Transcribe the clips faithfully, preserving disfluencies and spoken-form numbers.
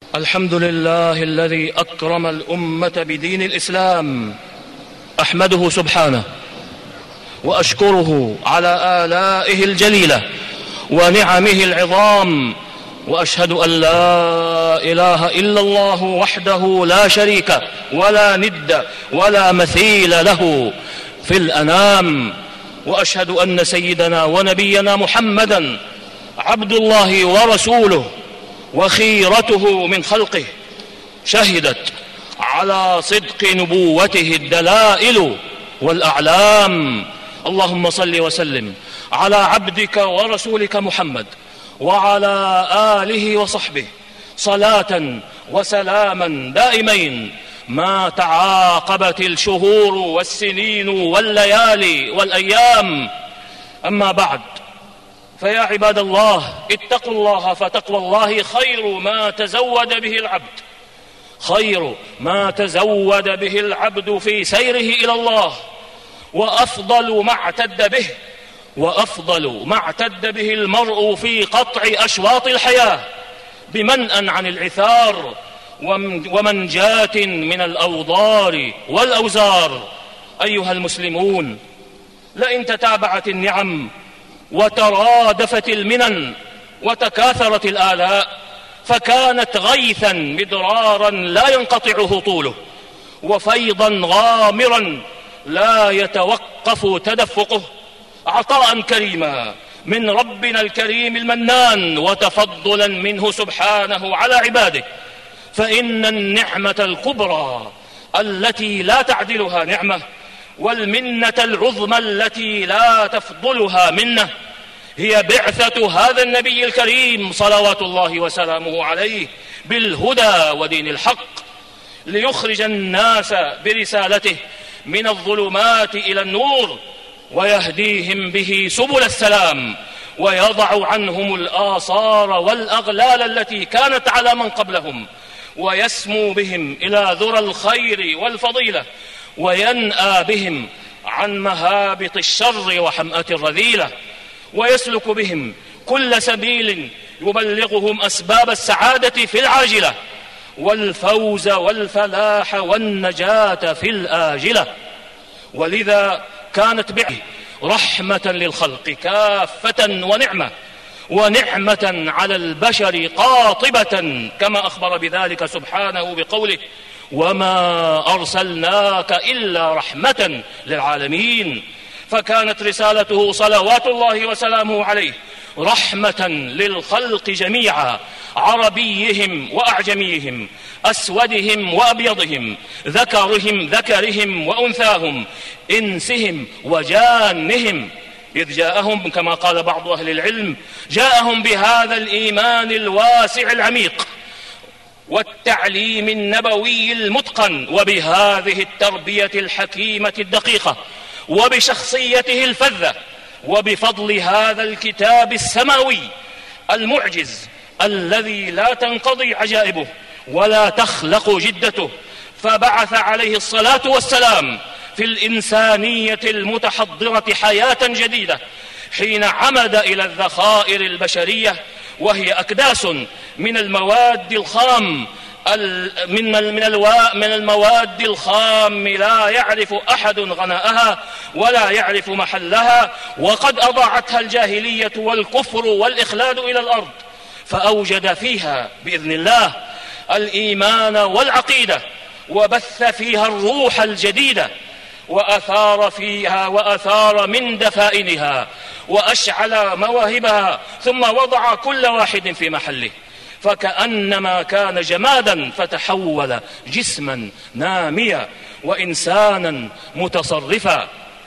الحمد لله الذي أكرم الأمة بدين الإسلام، أحمده سبحانه وأشكره على آلائه الجليلة ونعمه العظام، وأشهد أن لا إله إلا الله وحده لا شريك ولا ند ولا مثيل له في الأنام، وأشهد أن سيدنا ونبينا محمدا عبد الله ورسوله وخيرته من خلقه، شهدت على صدق نبوته الدلائل والأعلام. اللهم صل وسلم على عبدك ورسولك محمد وعلى آله وصحبه صلاة وسلاما دائمين ما تعاقبت الشهور والسنين والليالي والأيام. أما بعد، فيا عباد الله، اتقوا الله، فتقوى الله خير ما تزود به العبد خير ما تزود به العبد في سيره إلى الله، وأفضل ما اعتد به وأفضل ما اعتد به المرء في قطع أشواط الحياة بمنأ عن العثار ومنجاة من الأوضار والأوزار. أيها المسلمون، لئن تتابعت النعم وترادفت المنن وتكاثرت الآلاء فكانت غيثا مدرارا لا ينقطع طوله، وفيضا غامرا لا يتوقف تدفقه، عطاء كريما من ربنا الكريم المنان، وتفضلا منه سبحانه على عباده. فإن النعمة الكبرى التي لا تعدلها نعمة، والمنة العظمى التي لا تفضلها منة، هي بعثة هذا النبي الكريم صلوات الله وسلامه عليه بالهدى ودين الحق، ليخرج الناس برسالته من الظلمات إلى النور، ويهديهم به سبل السلام، ويضع عنهم الآثار والأغلال التي كانت على من قبلهم، ويسمو بهم إلى ذرى الخير والفضيلة، وينأى بهم عن مهابط الشر وحمأة الرذيلة، ويسلك بهم كل سبيل يبلغهم أسباب السعادة في العاجلة، والفوز والفلاح والنجاة في الآجلة. ولذا كانت بعثته رحمة للخلق كافة، ونعمة ونعمة على البشر قاطبة، كما أخبر بذلك سبحانه بقوله: وما أرسلناك إلا رحمة للعالمين. فكانت رسالته صلوات الله وسلامه عليه رحمة للخلق جميعا، عربيهم وأعجميهم، أسودهم وأبيضهم، ذكرهم ذكرهم وأنثاهم، إنسهم وجانهم، إذ جاءهم كما قال بعض أهل العلم: جاءهم بهذا الإيمان الواسع العميق والتعليم النبوي المتقن، وبهذه التربية الحكيمة الدقيقة، وبشخصيته الفذة، وبفضل هذا الكتاب السماوي المعجز الذي لا تنقضي عجائبه ولا تخلق جدته. فبعث عليه الصلاة والسلام في الإنسانية المتحضرة حياة جديدة، حين عمد إلى الذخائر البشرية، وهي أكداس من المواد الخام من من المواد الخام لا يعرف أحد غناءها ولا يعرف محلها، وقد أضاعتها الجاهلية والكفر والإخلاد إلى الأرض، فأوجد فيها بإذن الله الإيمان والعقيدة، وبث فيها الروح الجديدة، وأثار فيها وأثار من دفائنها، وأشعل مواهبها، ثم وضع كل واحد في محله، فكأنما كان جمادا فتحول جسما ناميا وإنسانا متصرفا،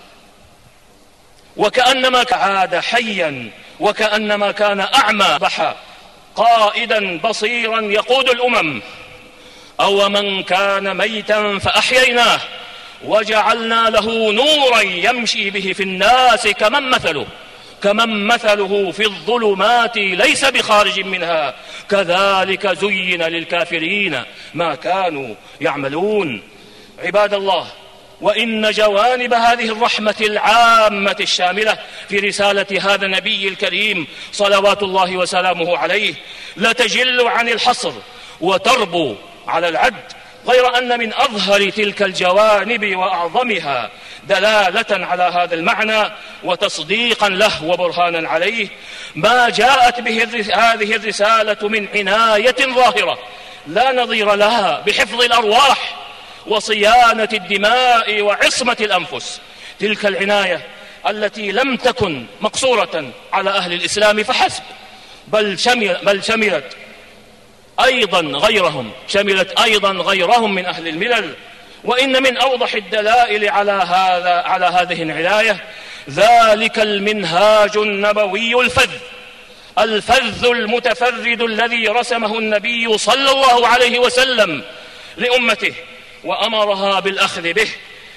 وكأنما عاد حيا، وكأنما كان أعمى بحا قائدا بصيرا يقود الأمم. أو من كان ميتا فأحييناه وجعلنا له نورا يمشي به في الناس كمن مثله كمن مثله في الظلمات ليس بخارج منها كذلك زين للكافرين ما كانوا يعملون. عباد الله، وإن جوانب هذه الرحمة العامة الشاملة في رسالة هذا النبي الكريم صلوات الله وسلامه عليه لتجل عن الحصر، وتربو على العد. غير أن من أظهر تلك الجوانب وأعظمها دلالة على هذا المعنى وتصديقا له وبرهانا عليه ما جاءت به هذه الرسالة من عناية ظاهرة لا نظير لها بحفظ الأرواح وصيانة الدماء وعصمة الأنفس. تلك العناية التي لم تكن مقصورة على أهل الإسلام فحسب، بل شمل بل شملت أيضا غيرهم شملت أيضا غيرهم من أهل الملل. وإن من أوضح الدلائل على هذا على هذه العناية ذلك المنهاج النبوي الفذ الفذ المتفرد الذي رسمه النبي صلى الله عليه وسلم لأمته، وأمرها بالأخذ به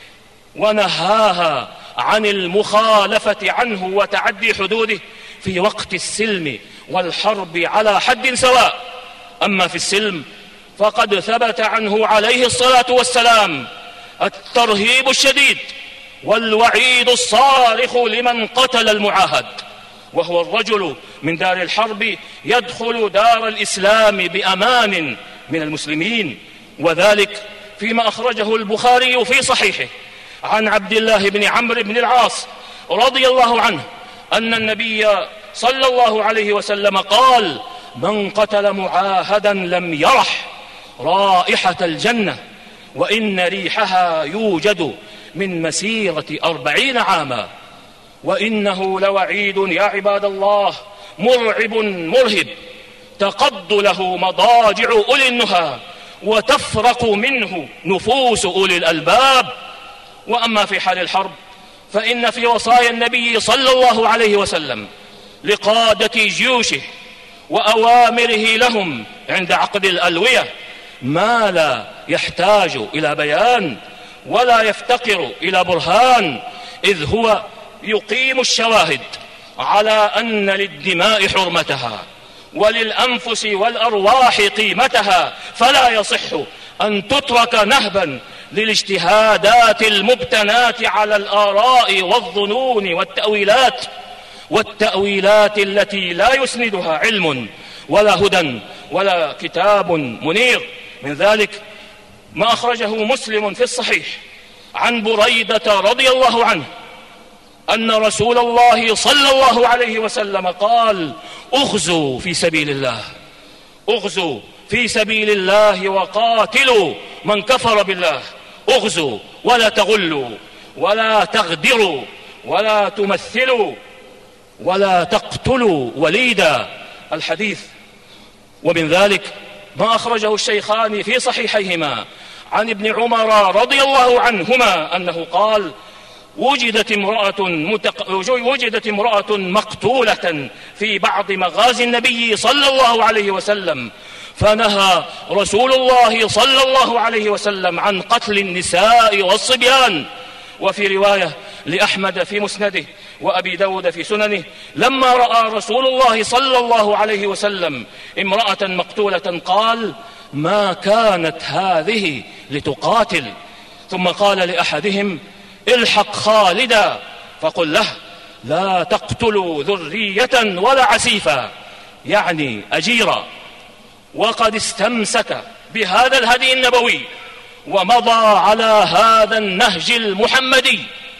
ونهاها عن المخالفة عنه وتعدي حدوده في وقت السلم والحرب على حد سواء. أما في السلم فقد ثبت عنه عليه الصلاة والسلام الترهيب الشديد والوعيد الصارخ لمن قتل المعاهد، وهو الرجل من دار الحرب يدخل دار الإسلام بأمان من المسلمين. وذلك فيما أخرجه البخاري في صحيحه عن عبد الله بن عمرو بن العاص رضي الله عنه أن النبي صلى الله عليه وسلم قال: من قتل معاهدا لم يرح رائحة الجنة وإن ريحها يوجد من مسيرة أربعين عاما. وإنه لوعيد يا عباد الله مرعب مرهب تقض له مضاجع أولي النهى وتفرق منه نفوس أولي الألباب. وأما في حال الحرب فإن في وصايا النبي صلى الله عليه وسلم لقادة جيوشه وأوامره لهم عند عقد الألوية ما لا يحتاج إلى بيان ولا يفتقر إلى برهان، إذ هو يقيم الشواهد على أن للدماء حرمتها وللأنفس والأرواح قيمتها، فلا يصح أن تترك نهبا للاجتهادات المبتنات على الآراء والظنون والتأويلات والتأويلات التي لا يسندها علم ولا هدى ولا كتاب منير. من ذلك ما أخرجه مسلم في الصحيح عن بريدة رضي الله عنه أن رسول الله صلى الله عليه وسلم قال: اغزوا في سبيل الله اغزوا في سبيل الله وقاتلوا من كفر بالله، اغزوا ولا تغلوا ولا تغدروا ولا تمثلوا ولا تقتلوا وليدا. الحديث. ومن ذلك ما أخرجه الشيخان في صحيحيهما عن ابن عمر رضي الله عنهما أنه قال: وجدت امرأة, متق... وجدت امرأة مقتولة في بعض مغازي النبي صلى الله عليه وسلم، فنهى رسول الله صلى الله عليه وسلم عن قتل النساء والصبيان. وفي رواية لأحمد في مسنده وأبي داود في سننه: لما رأى رسول الله صلى الله عليه وسلم امرأة مقتولة قال: ما كانت هذه لتقاتل. ثم قال لأحدهم: الحق خالدا فقل له لا تقتلوا ذرية ولا عسيفا، يعني أجيرا. وقد استمسك بهذا الهدي النبوي ومضى على هذا النهج المحمدي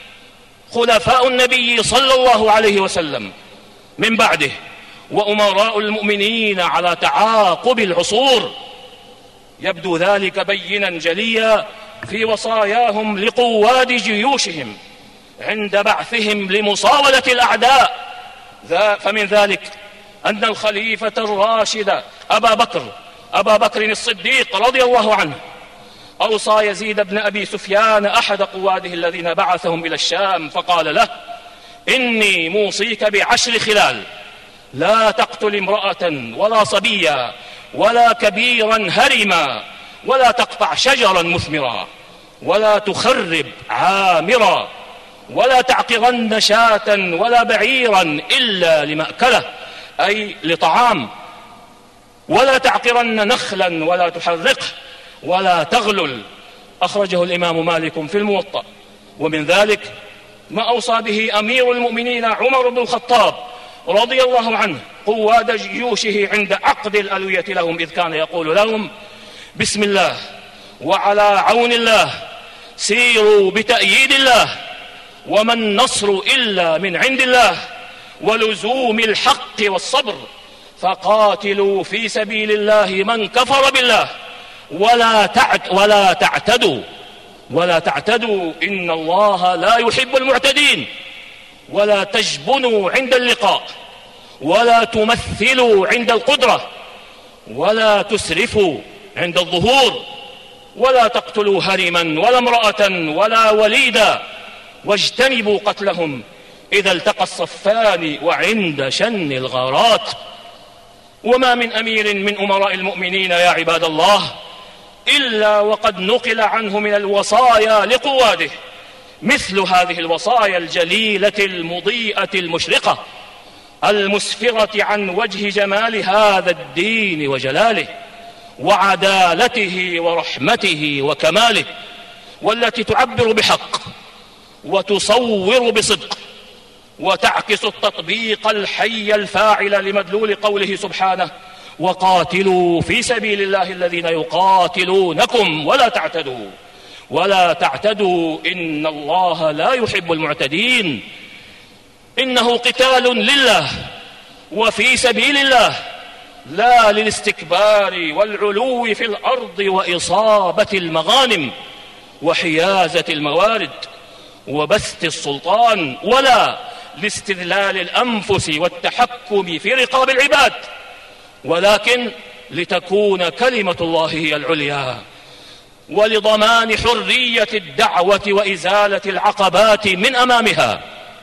خلفاء النبي صلى الله عليه وسلم من بعده وأمراء المؤمنين على تعاقب العصور. يبدو ذلك بينا جليا في وصاياهم لقواد جيوشهم عند بعثهم لمصاولة الأعداء. فمن ذلك أن الخليفة الراشد أبا بكر أبا بكر الصديق رضي الله عنه أوصى يزيد بن أبي سفيان أحد قواده الذين بعثهم إلى الشام فقال له: إني موصيك بعشر خلال: لا تقتل امرأة ولا صبيا ولا كبيرا هرما ولا تقطع شجرا مثمرا ولا تخرب عامرا ولا تعقرن شاة ولا بعيرا إلا لمأكله أي لطعام ولا تعقرن نخلا ولا تحرقه ولا تغلل. أخرجه الإمام مالك في الموطأ. ومن ذلك ما أوصى به أمير المؤمنين عمر بن الخطاب رضي الله عنه قواد جيوشه عند عقد الألوية لهم، إذ كان يقول لهم: بسم الله وعلى عون الله سيروا بتأييد الله، وما النصر إلا من عند الله، ولزوم الحق والصبر، فقاتلوا في سبيل الله من كفر بالله، ولا تعت ولا تعتدوا ولا تعتدوا إن الله لا يحب المعتدين، ولا تجبنوا عند اللقاء، ولا تمثلوا عند القدرة، ولا تسرفوا عند الظهور، ولا تقتلوا هرما ولا امرأة ولا وليدا، واجتنبوا قتلهم إذا التقى الصفان وعند شن الغارات. وما من أمير من أمراء المؤمنين يا عباد الله إلا وقد نقل عنه من الوصايا لقواده مثل هذه الوصايا الجليلة المضيئة المشرقة المسفرة عن وجه جمال هذا الدين وجلاله وعدالته ورحمته وكماله، والتي تعبر بحق وتصور بصدق وتعكس التطبيق الحي الفاعل لمدلول قوله سبحانه: وقاتلوا في سبيل الله الذين يقاتلونكم ولا تعتدوا ولا تعتدوا إن الله لا يحب المعتدين. إنه قتال لله وفي سبيل الله، لا للاستكبار والعلو في الأرض وإصابة المغانم وحيازة الموارد وبسط السلطان، ولا لاستذلال الأنفس والتحكم في رقاب العباد، ولكن لتكون كلمة الله هي العليا، ولضمان حرية الدعوة وإزالة العقبات من أمامها،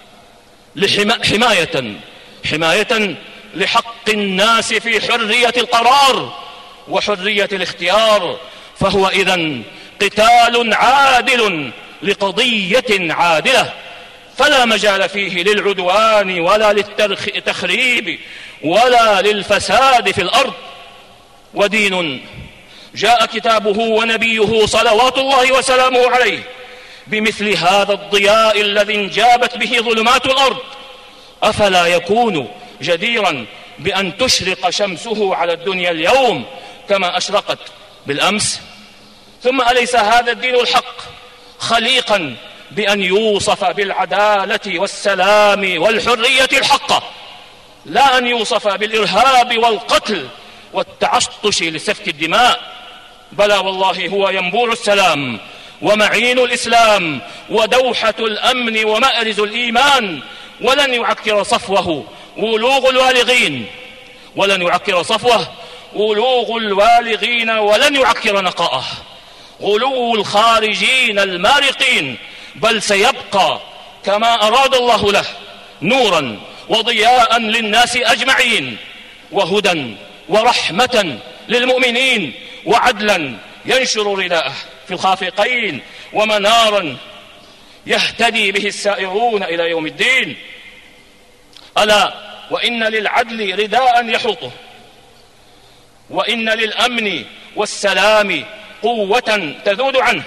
لحماية حماية لحق الناس في حرية القرار وحرية الاختيار. فهو إذن قتال عادل لقضية عادلة، فلا مجال فيه للعدوان ولا للتخريب ولا للفساد في الأرض. ودين جاء كتابه ونبيه صلوات الله وسلامه عليه بمثل هذا الضياء الذي انجابت به ظلمات الأرض، أفلا يكون جديرا بأن تشرق شمسه على الدنيا اليوم كما أشرقت بالأمس؟ ثم أليس هذا الدين الحق خليقا بأن يوصف بالعدالة والسلام والحرية الحقة، لا أن يوصف بالإرهاب والقتل والتعطش لسفك الدماء؟ بلى والله هو ينبوع السلام ومعين الإسلام ودوحة الأمن ومأرز الإيمان، ولن يعكر صفوه ولوغ الوالغين ولن يعكر صفوه ولوغ الوالغين ولن يعكر نقاءه غلو الخارجين المارقين، بل سيبقى كما أراد الله له نورا وضياء للناس أجمعين، وهدى ورحمة للمؤمنين، وعدلا ينشر رداءه في الخافقين، ومنارا يهتدي به السائرون إلى يوم الدين. ألا وإن للعدل رداء يحوطه، وإن للأمن والسلام قوة تذود عنه،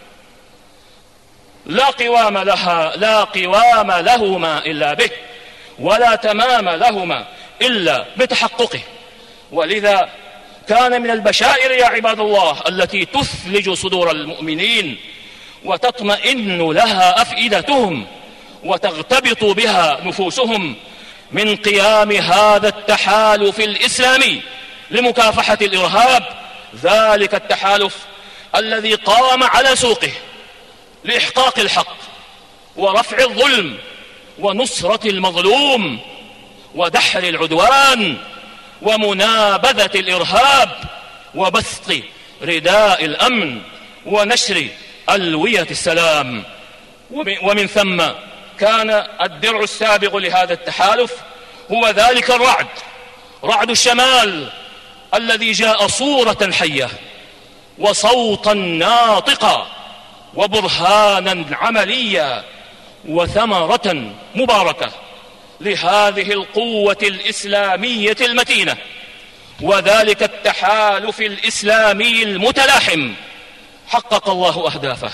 لا قوام لها لا قوام لهما إلا به، ولا تمام لهما إلا بتحققه. ولذا كان من البشائر يا عباد الله التي تثلج صدور المؤمنين وتطمئن لها أفئدتهم وتغتبط بها نفوسهم من قيام هذا التحالف الإسلامي لمكافحة الإرهاب، ذلك التحالف الذي قام على سوقه لإحقاق الحق ورفع الظلم ونصرة المظلوم ودحر العدوان ومنابذة الإرهاب وبسط رداء الأمن ونشر ألوية السلام. ومن ثم كان الدرع السابق لهذا التحالف هو ذلك الرعد، رعد الشمال الذي جاء صورة حية وصوتا ناطقا وبرهانا عمليا وثمرة مباركة لهذه القوة الإسلامية المتينة، وذلك التحالف الإسلامي المتلاحم حقق الله أهدافه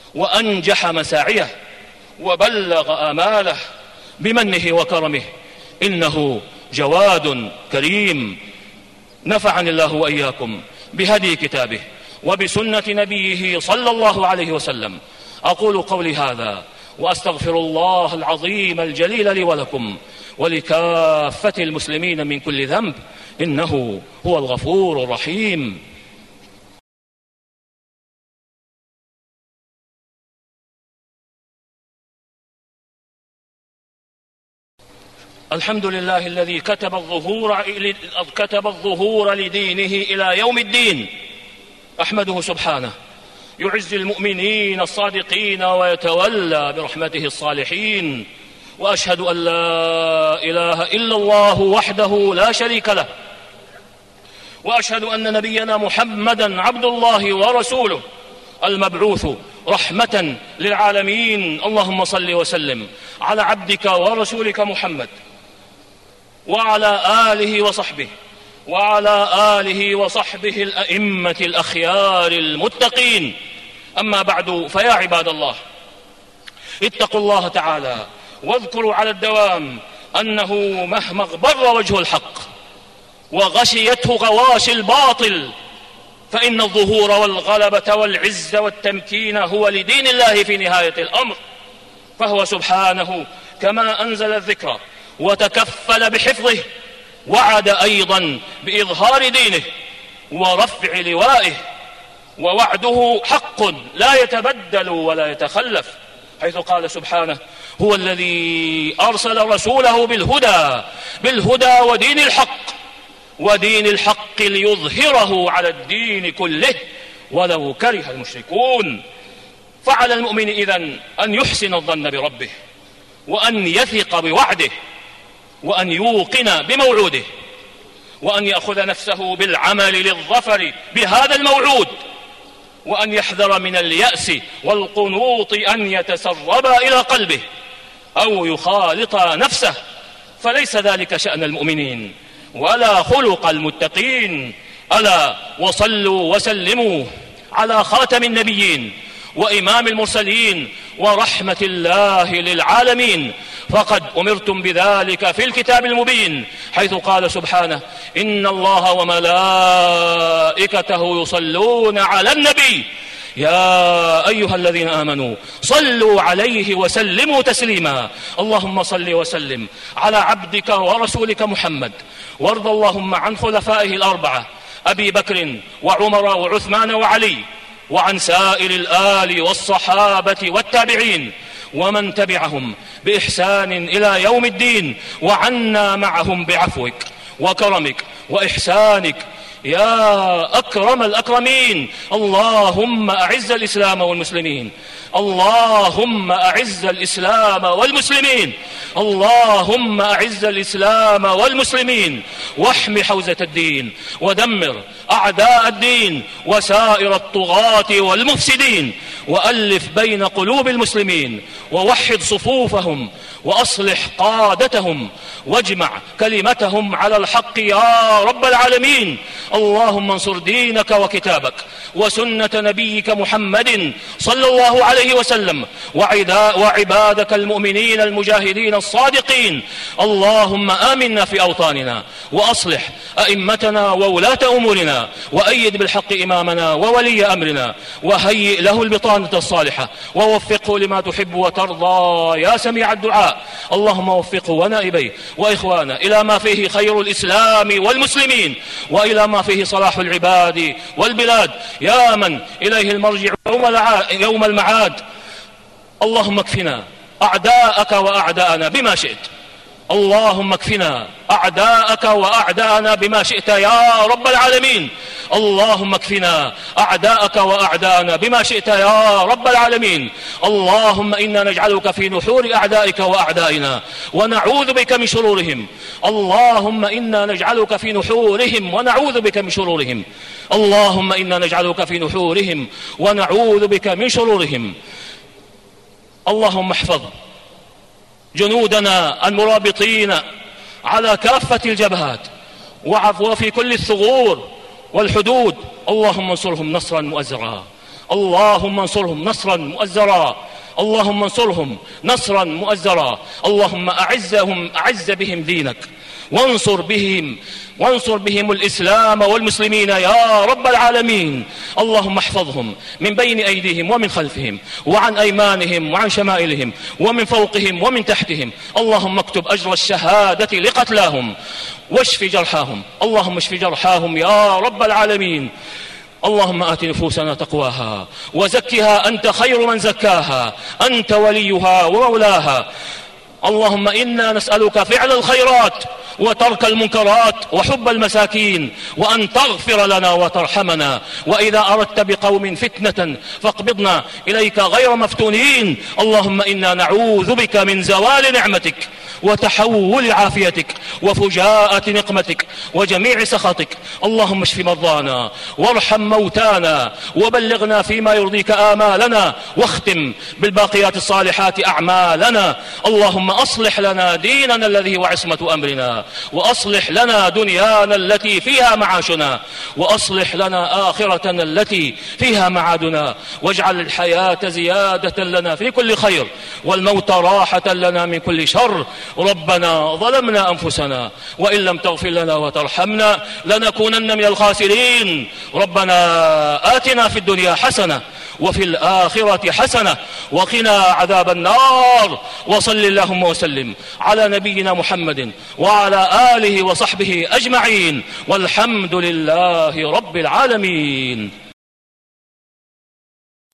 وأنجح مساعيه وبلغ آماله بمنه وكرمه إنه جواد كريم. نفعني الله وإياكم بهدي كتابه وبسنة نبيه صلى الله عليه وسلم. أقول قولي هذا وأستغفر الله العظيم الجليل لي ولكم ولكافة المسلمين من كل ذنب، إنه هو الغفور الرحيم. الحمد لله الذي كتب الظهور كتب الظهور لدينه إلى يوم الدين. أحمده سبحانه يعز المؤمنين الصادقين ويتولى برحمته الصالحين. وأشهد أن لا إله إلا الله وحده لا شريك له، وأشهد أن نبينا محمدا عبد الله ورسوله المبعوث رحمة للعالمين. اللهم صل وسلم على عبدك ورسولك محمد وعلى آله وصحبه وعلى آله وصحبه الأئمة الأخيار المتقين. أما بعد، فيا عباد الله، اتقوا الله تعالى واذكروا على الدوام أنه مهما اغبر وجه الحق وغشيته غواش الباطل فإن الظهور والغلبة والعز والتمكين هو لدين الله في نهاية الأمر. فهو سبحانه كما أنزل الذكر وتكفل بحفظه وعد أيضا بإظهار دينه ورفع لوائه، ووعده حق لا يتبدل ولا يتخلف، حيث قال سبحانه: هو الذي أرسل رسوله بالهدى بالهدى ودين الحق ودين الحق ليظهره على الدين كله ولو كره المشركون. فعلى المؤمن إذن أن يحسن الظن بربه، وأن يثق بوعده، وأن يوقن بموعوده، وأن يأخذ نفسه بالعمل للظفر بهذا الموعود، وأن يحذر من اليأس والقنوط أن يتسربا إلى قلبه أو يخالط نفسه، فليس ذلك شأن المؤمنين ولا خلق المتقين. ألا وصلوا وسلموا على خاتم النبيين وإمام المرسلين ورحمة الله للعالمين، فقد أمرتم بذلك في الكتاب المبين، حيث قال سبحانه: إن الله وملائكته يصلون على النبي يا أيها الذين آمنوا صلوا عليه وسلموا تسليما. اللهم صل وسلم على عبدك ورسولك محمد، وارض اللهم عن خلفائه الأربعة أبي بكر وعمر وعثمان وعلي، وعن سائر الآل والصحابة والتابعين ومن تبعهم بإحسان إلى يوم الدين، وعنا معهم بعفوك وكرمك وإحسانك يا أكرم الأكرمين. اللهم أعز الإسلام والمسلمين، اللهم أعز الإسلام والمسلمين، اللهم أعز الإسلام والمسلمين، واحم حوزة الدين، ودمر أعداء الدين وسائر الطغاة والمفسدين، وألف بين قلوب المسلمين، ووحد صفوفهم، وأصلح قادتهم، واجمع كلمتهم على الحق يا رب العالمين. اللهم انصر دينك وكتابك وسنة نبيك محمد صلى الله عليه وسلم وعبادك المؤمنين المجاهدين الصادقين. اللهم آمنا في أوطاننا، وأصلح أئمتنا وولاة أمورنا، وأيد بالحق إمامنا وولي أمرنا، وهيئ له البطانة الصالحة، ووفقه لما تحب وترضى يا سميع الدعاء. اللهم وفقه ونائبيه وإخوانه إلى ما فيه خير الإسلام والمسلمين، وإلى ما فيه صلاح العباد والبلاد، يا من إليه المرجع يوم المعاد. اللهم اكفنا أعداءك وأعداءنا بما شئت، اللهم اكفنا أعداءك وأعداءنا بما شئت يا رب العالمين. اللهم اكفنا أعداءك وأعداءنا بما شئت يا رب العالمين. اللهم إنا نجعلك في نحور أعدائك وأعدائنا ونعوذ بك من شرورهم. اللهم إنا نجعلك في نحورهم ونعوذ بك من شرورهم. اللهم إنا نجعلك في نحورهم ونعوذ بك من شرورهم. اللهم احفظ جنودنا المرابطين على كافة الجبهات وعفو في كل الثغور والحدود. اللهم انصرهم نصرا مؤزرا، اللهم انصرهم نصرا مؤزرا، اللهم انصرهم نصرا مؤزرا. اللهم أعزهم أعز بهم دينك، وانصر بهم وانصر بهم الإسلام والمسلمين يا رب العالمين. اللهم احفظهم من بين أيديهم ومن خلفهم وعن أيمانهم وعن شمائلهم ومن فوقهم ومن تحتهم. اللهم اكتب أجر الشهادة لقتلاهم واشف جرحاهم. اللهم اشف جرحاهم يا رب العالمين. اللهم آت نفوسنا تقواها وزكها أنت خير من زكاها، أنت وليها ومولاها. اللهم إنا نسألك فعل الخيرات وترك المنكرات وحب المساكين، وأن تغفر لنا وترحمنا، وإذا أردت بقوم فتنة فاقبضنا إليك غير مفتونين. اللهم إنا نعوذ بك من زوال نعمتك وتحول عافيتك وفجاءة نقمتك وجميع سخطك. اللهم اشف مرضانا وارحم موتانا وبلغنا فيما يرضيك آمالنا، واختم بالباقيات الصالحات أعمالنا. اللهم أصلح لنا ديننا الذي هو عصمة أمرنا، وأصلح لنا دنيانا التي فيها معاشنا، وأصلح لنا آخرتنا التي فيها معادنا، واجعل الحياة زيادة لنا في كل خير والموت راحة لنا من كل شر. ربنا ظلمنا أنفسنا وإن لم تغفر لنا وترحمنا لنكونن من الخاسرين. ربنا آتنا في الدنيا حسنة وفي الآخرة حسنة وقنا عذاب النار. وصل اللهم وسلم على نبينا محمد وعلى آله وصحبه أجمعين، والحمد لله رب العالمين.